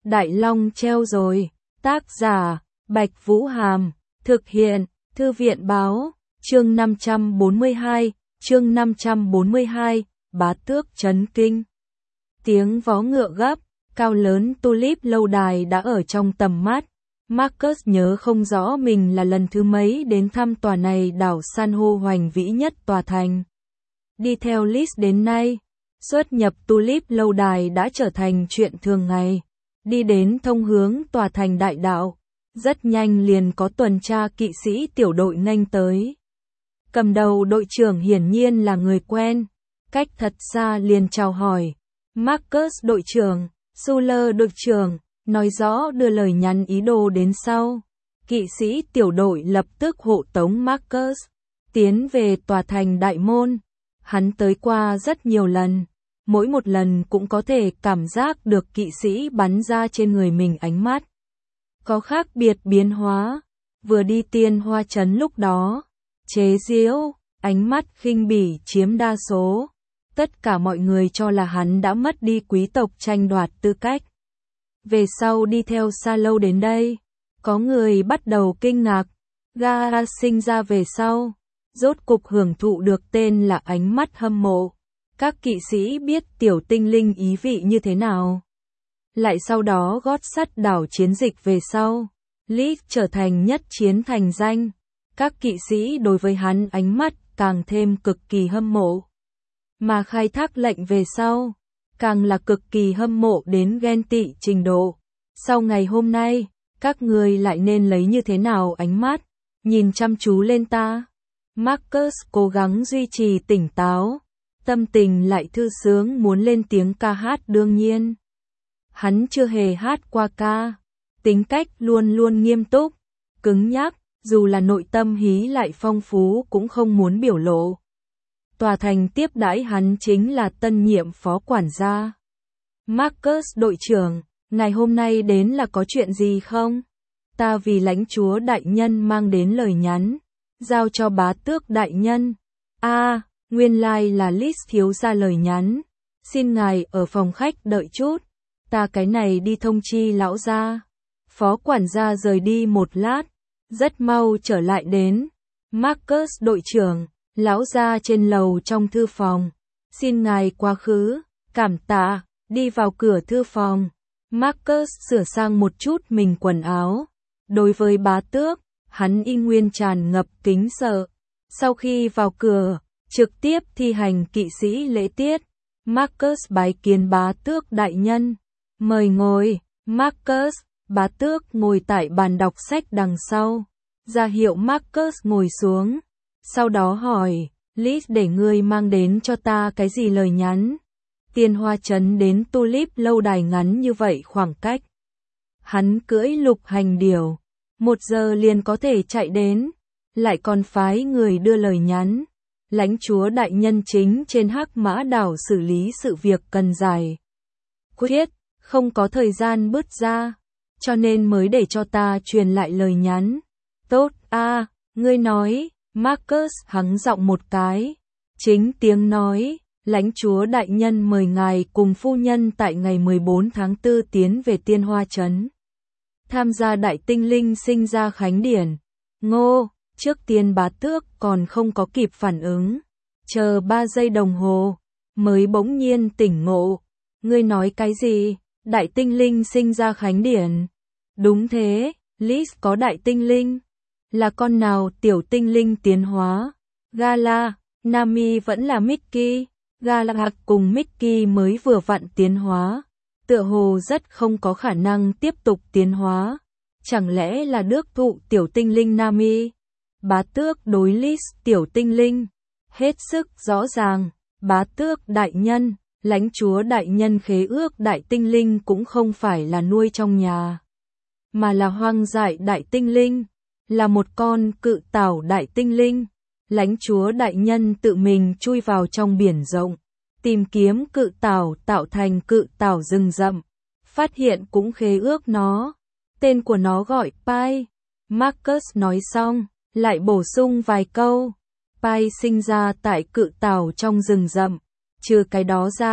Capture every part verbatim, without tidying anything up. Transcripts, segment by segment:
Đại Long treo rồi. Tác giả, Bạch Vũ Hàm. Thực hiện, Thư viện báo. Chương năm trăm bốn mươi hai, chương năm trăm bốn mươi hai, Bá Tước chấn kinh. Tiếng vó ngựa gấp, cao lớn Tulip lâu đài đã ở trong tầm mắt. Marcus nhớ không rõ mình là lần thứ mấy đến thăm tòa này đảo san hô hoành vĩ nhất tòa thành. Đi theo Liz đến nay, xuất nhập Tulip lâu đài đã trở thành chuyện thường ngày. Đi đến thông hướng tòa thành đại đạo, rất nhanh liền có tuần tra kỵ sĩ tiểu đội nghênh tới. Cầm đầu đội trưởng hiển nhiên là người quen, cách thật xa liền chào hỏi. Marcus đội trưởng, Suller đội trưởng, nói rõ đưa lời nhắn ý đồ đến sau. Kỵ sĩ tiểu đội lập tức hộ tống Marcus tiến về tòa thành đại môn. Hắn tới qua rất nhiều lần, mỗi một lần cũng có thể cảm giác được kỵ sĩ bắn ra trên người mình ánh mắt có khác biệt biến hóa. Vừa đi Tiên Hoa Trấn lúc đó, chế giễu, ánh mắt khinh bỉ chiếm đa số. Tất cả mọi người cho là hắn đã mất đi quý tộc tranh đoạt tư cách. Về sau đi theo xa lâu đến đây, có người bắt đầu kinh ngạc. Gara sinh ra về sau, rốt cục hưởng thụ được tên là ánh mắt hâm mộ. Các kỵ sĩ biết tiểu tinh linh ý vị như thế nào. Lại sau đó gót sắt đảo chiến dịch về sau, Liz trở thành nhất chiến thành danh. Các kỵ sĩ đối với hắn ánh mắt càng thêm cực kỳ hâm mộ. Mà khai thác lệnh về sau, càng là cực kỳ hâm mộ đến ghen tị trình độ. Sau ngày hôm nay, các người lại nên lấy như thế nào ánh mắt, nhìn chăm chú lên ta. Marcus cố gắng duy trì tỉnh táo, tâm tình lại thư sướng muốn lên tiếng ca hát đương nhiên. Hắn chưa hề hát qua ca, tính cách luôn luôn nghiêm túc, cứng nhắc, dù là nội tâm hí lại phong phú cũng không muốn biểu lộ. Tòa thành tiếp đãi hắn chính là tân nhiệm phó quản gia. Marcus đội trưởng, ngày hôm nay đến là có chuyện gì không? Ta vì lãnh chúa đại nhân mang đến lời nhắn, giao cho bá tước đại nhân. A, à, nguyên lai là Liz thiếu gia lời nhắn. Xin ngài ở phòng khách đợi chút, ta cái này đi thông chi lão gia. Phó quản gia rời đi một lát, rất mau trở lại đến. Marcus đội trưởng, lão gia trên lầu trong thư phòng, xin ngài quá khứ. Cảm tạ. Đi vào cửa thư phòng, Marcus sửa sang một chút mình quần áo. Đối với bá tước, hắn y nguyên tràn ngập kính sợ. Sau khi vào cửa, trực tiếp thi hành kỵ sĩ lễ tiết. Marcus bái kiến bá tước đại nhân. Mời ngồi. Marcus, bá tước ngồi tại bàn đọc sách đằng sau, ra hiệu Marcus ngồi xuống. Sau đó hỏi, Liz để ngươi mang đến cho ta cái gì lời nhắn? Tiên Hoa Trấn đến Tulip lâu đài ngắn như vậy khoảng cách. Hắn cưỡi lục hành điểu, một giờ liền có thể chạy đến, lại còn phái người đưa lời nhắn. Lãnh chúa đại nhân chính trên Hắc Mã đảo xử lý sự việc cần giải quyết, không có thời gian bứt ra, cho nên mới để cho ta truyền lại lời nhắn. Tốt a, à, ngươi nói. Marcus hắng giọng một cái, chính tiếng nói. Lãnh chúa đại nhân mời ngài cùng phu nhân tại ngày mười bốn tháng tư tiến về Tiên Hoa Trấn, tham gia đại tinh linh sinh ra khánh điển. Ngô, trước tiên bá tước còn không có kịp phản ứng, chờ ba giây đồng hồ, mới bỗng nhiên tỉnh ngộ. Ngươi nói cái gì? Đại tinh linh sinh ra khánh điển? Đúng thế, Liz có đại tinh linh. Là con nào tiểu tinh linh tiến hóa? Gala, Nami vẫn là Mickey. Galahad cùng Mickey mới vừa vặn tiến hóa, tựa hồ rất không có khả năng tiếp tục tiến hóa. Chẳng lẽ là đước thụ tiểu tinh linh Nami? Bá tước đối Liz tiểu tinh linh hết sức rõ ràng. Bá tước đại nhân, lãnh chúa đại nhân khế ước đại tinh linh cũng không phải là nuôi trong nhà, mà là hoang dại đại tinh linh, là một con cự tảo đại tinh linh. Lãnh chúa đại nhân tự mình chui vào trong biển rộng, tìm kiếm cự tảo tạo thành cự tảo rừng rậm, phát hiện cũng khế ước nó. Tên của nó gọi Pai. Marcus nói xong, lại bổ sung vài câu. Pai sinh ra tại cự tảo trong rừng rậm. Trừ cái đó ra,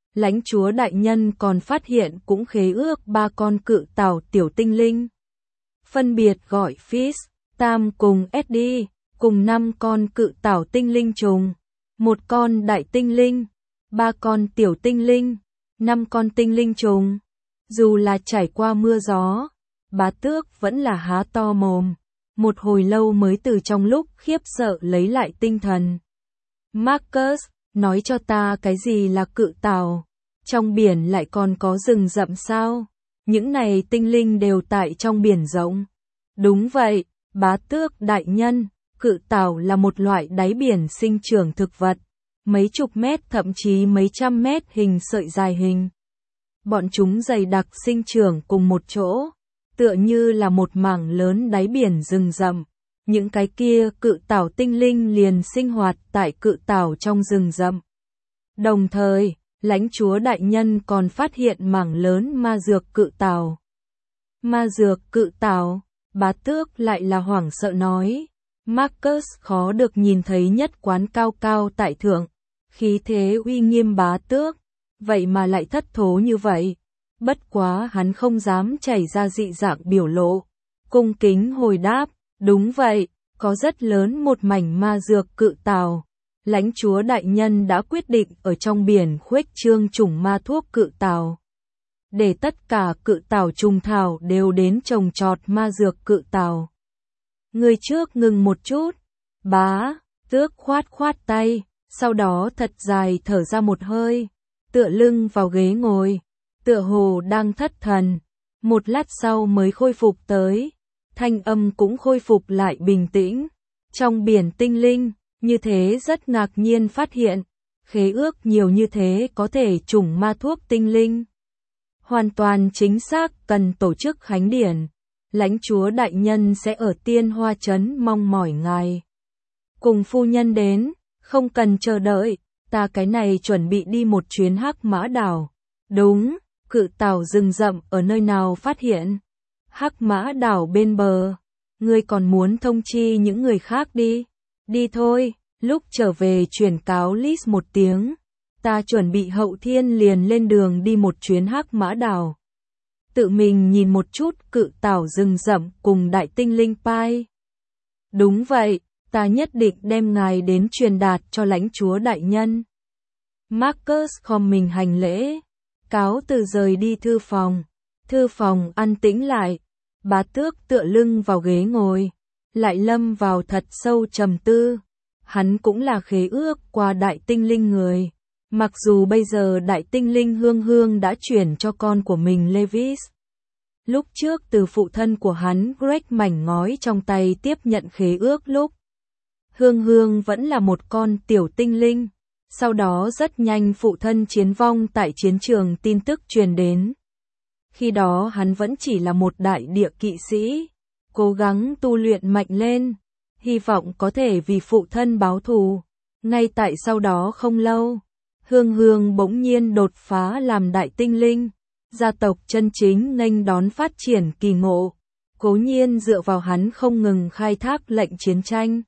lãnh chúa đại nhân còn phát hiện cũng khế ước ba con cự tảo tiểu tinh linh. Phân biệt gọi Fish, Tam cùng Eddie, cùng năm con cự tảo tinh linh trùng, một con đại tinh linh, ba con tiểu tinh linh, năm con tinh linh trùng. Dù là trải qua mưa gió, bá tước vẫn là há to mồm, một hồi lâu mới từ trong lúc khiếp sợ lấy lại tinh thần. Marcus, nói cho ta cái gì là cự tảo? Trong biển lại còn có rừng rậm sao? Những này tinh linh đều tại trong biển rộng. Đúng vậy, bá tước đại nhân, cự tảo là một loại đáy biển sinh trưởng thực vật, mấy chục mét thậm chí mấy trăm mét hình sợi dài hình. Bọn chúng dày đặc sinh trưởng cùng một chỗ, tựa như là một mảng lớn đáy biển rừng rậm. Những cái kia cự tảo tinh linh liền sinh hoạt tại cự tảo trong rừng rậm. Đồng thời, lãnh chúa đại nhân còn phát hiện mảng lớn ma dược cự tảo. Ma dược cự tảo, bá tước lại là hoảng sợ nói. Marcus khó được nhìn thấy nhất quán cao cao tại thượng, khí thế uy nghiêm bá tước, vậy mà lại thất thố như vậy. Bất quá hắn không dám chảy ra dị dạng biểu lộ, cung kính hồi đáp, đúng vậy, có rất lớn một mảnh ma dược cự tảo. Lãnh chúa đại nhân đã quyết định ở trong biển khuếch trương chủng ma thuốc cự tảo, để tất cả cự tảo trùng thảo đều đến trồng trọt ma dược cự tảo. Người trước ngừng một chút, bá tước khoát khoát tay, sau đó thật dài thở ra một hơi, tựa lưng vào ghế ngồi, tựa hồ đang thất thần, một lát sau mới khôi phục tới, thanh âm cũng khôi phục lại bình tĩnh. Trong biển tinh linh, như thế rất ngạc nhiên phát hiện, khế ước nhiều như thế có thể trùng ma thuốc tinh linh. Hoàn toàn chính xác cần tổ chức khánh điển, lãnh chúa đại nhân sẽ ở Tiên Hoa Trấn mong mỏi ngài. Cùng phu nhân đến, không cần chờ đợi, ta cái này chuẩn bị đi một chuyến Hắc Mã Đảo. Đúng, cự tảo rừng rậm ở nơi nào phát hiện? Hắc Mã Đảo bên bờ. Ngươi còn muốn thông chi những người khác đi. Đi thôi, lúc trở về truyền cáo Liz một tiếng. Ta chuẩn bị hậu thiên liền lên đường đi một chuyến Hắc Mã Đảo. Tự mình nhìn một chút cự tảo rừng rậm cùng đại tinh linh pai. Đúng vậy, ta nhất định đem ngài đến truyền đạt cho lãnh chúa đại nhân. Marcus khom mình hành lễ, cáo từ rời đi thư phòng. Thư phòng an tĩnh lại, bá tước tựa lưng vào ghế ngồi, lại lâm vào thật sâu trầm tư. Hắn cũng là khế ước qua đại tinh linh người. Mặc dù bây giờ đại tinh linh Hương Hương đã chuyển cho con của mình Levis. Lúc trước từ phụ thân của hắn Greg mảnh ngói trong tay tiếp nhận khế ước lúc. Hương Hương vẫn là một con tiểu tinh linh. Sau đó rất nhanh phụ thân chiến vong tại chiến trường tin tức truyền đến. Khi đó hắn vẫn chỉ là một đại địa kỵ sĩ, cố gắng tu luyện mạnh lên, hy vọng có thể vì phụ thân báo thù. Ngay tại sau đó không lâu, Hương Hương bỗng nhiên đột phá làm đại tinh linh, gia tộc chân chính nghênh đón phát triển kỳ ngộ, cố nhiên dựa vào hắn không ngừng khai thác lệnh chiến tranh.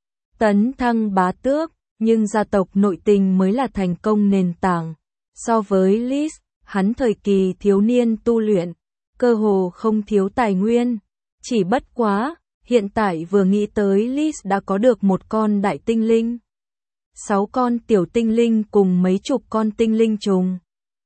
Tấn thăng bá tước, nhưng gia tộc nội tình mới là thành công nền tảng. So với Liz, hắn thời kỳ thiếu niên tu luyện, cơ hồ không thiếu tài nguyên. Chỉ bất quá, hiện tại vừa nghĩ tới Liz đã có được một con đại tinh linh, sáu con tiểu tinh linh cùng mấy chục con tinh linh trùng.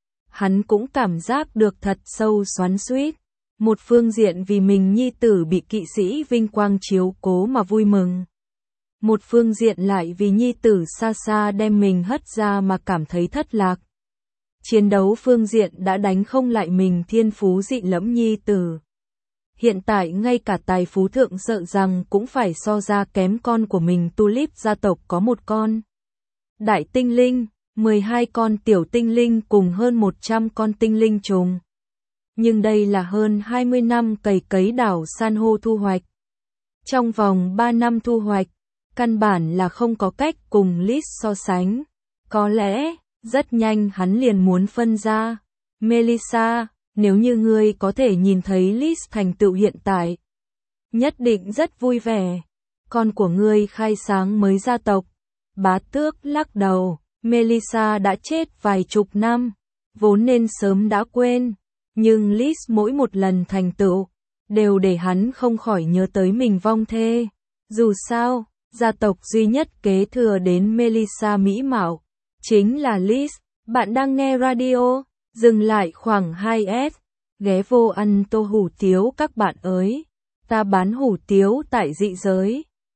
Hắn cũng cảm giác được thật sâu xoắn xuýt. Một phương diện vì mình nhi tử bị kỵ sĩ vinh quang chiếu cố mà vui mừng. Một phương diện lại vì nhi tử xa xa đem mình hất ra mà cảm thấy thất lạc. Chiến đấu phương diện đã đánh không lại mình thiên phú dị lẫm nhi tử. Hiện tại ngay cả tài phú thượng sợ rằng cũng phải so ra kém con của mình. Tulip gia tộc có một con đại tinh linh, mười hai con tiểu tinh linh cùng hơn một trăm con tinh linh trùng. Nhưng đây là hơn hai mươi năm cày cấy đảo san hô thu hoạch. Trong vòng ba năm thu hoạch, căn bản là không có cách cùng Liz so sánh. Có lẽ, rất nhanh hắn liền muốn phân ra. Melissa, nếu như ngươi có thể nhìn thấy Liz thành tựu hiện tại, nhất định rất vui vẻ. Con của ngươi khai sáng mới gia tộc. Bá tước lắc đầu, Melissa đã chết vài chục năm, vốn nên sớm đã quên, nhưng Liz mỗi một lần thành tựu, đều để hắn không khỏi nhớ tới mình vong thê. Dù sao, gia tộc duy nhất kế thừa đến Melissa mỹ mạo, chính là Liz. Bạn đang nghe radio, dừng lại khoảng hai S, ghé vô ăn tô hủ tiếu các bạn ơi. Ta bán hủ tiếu tại dị giới.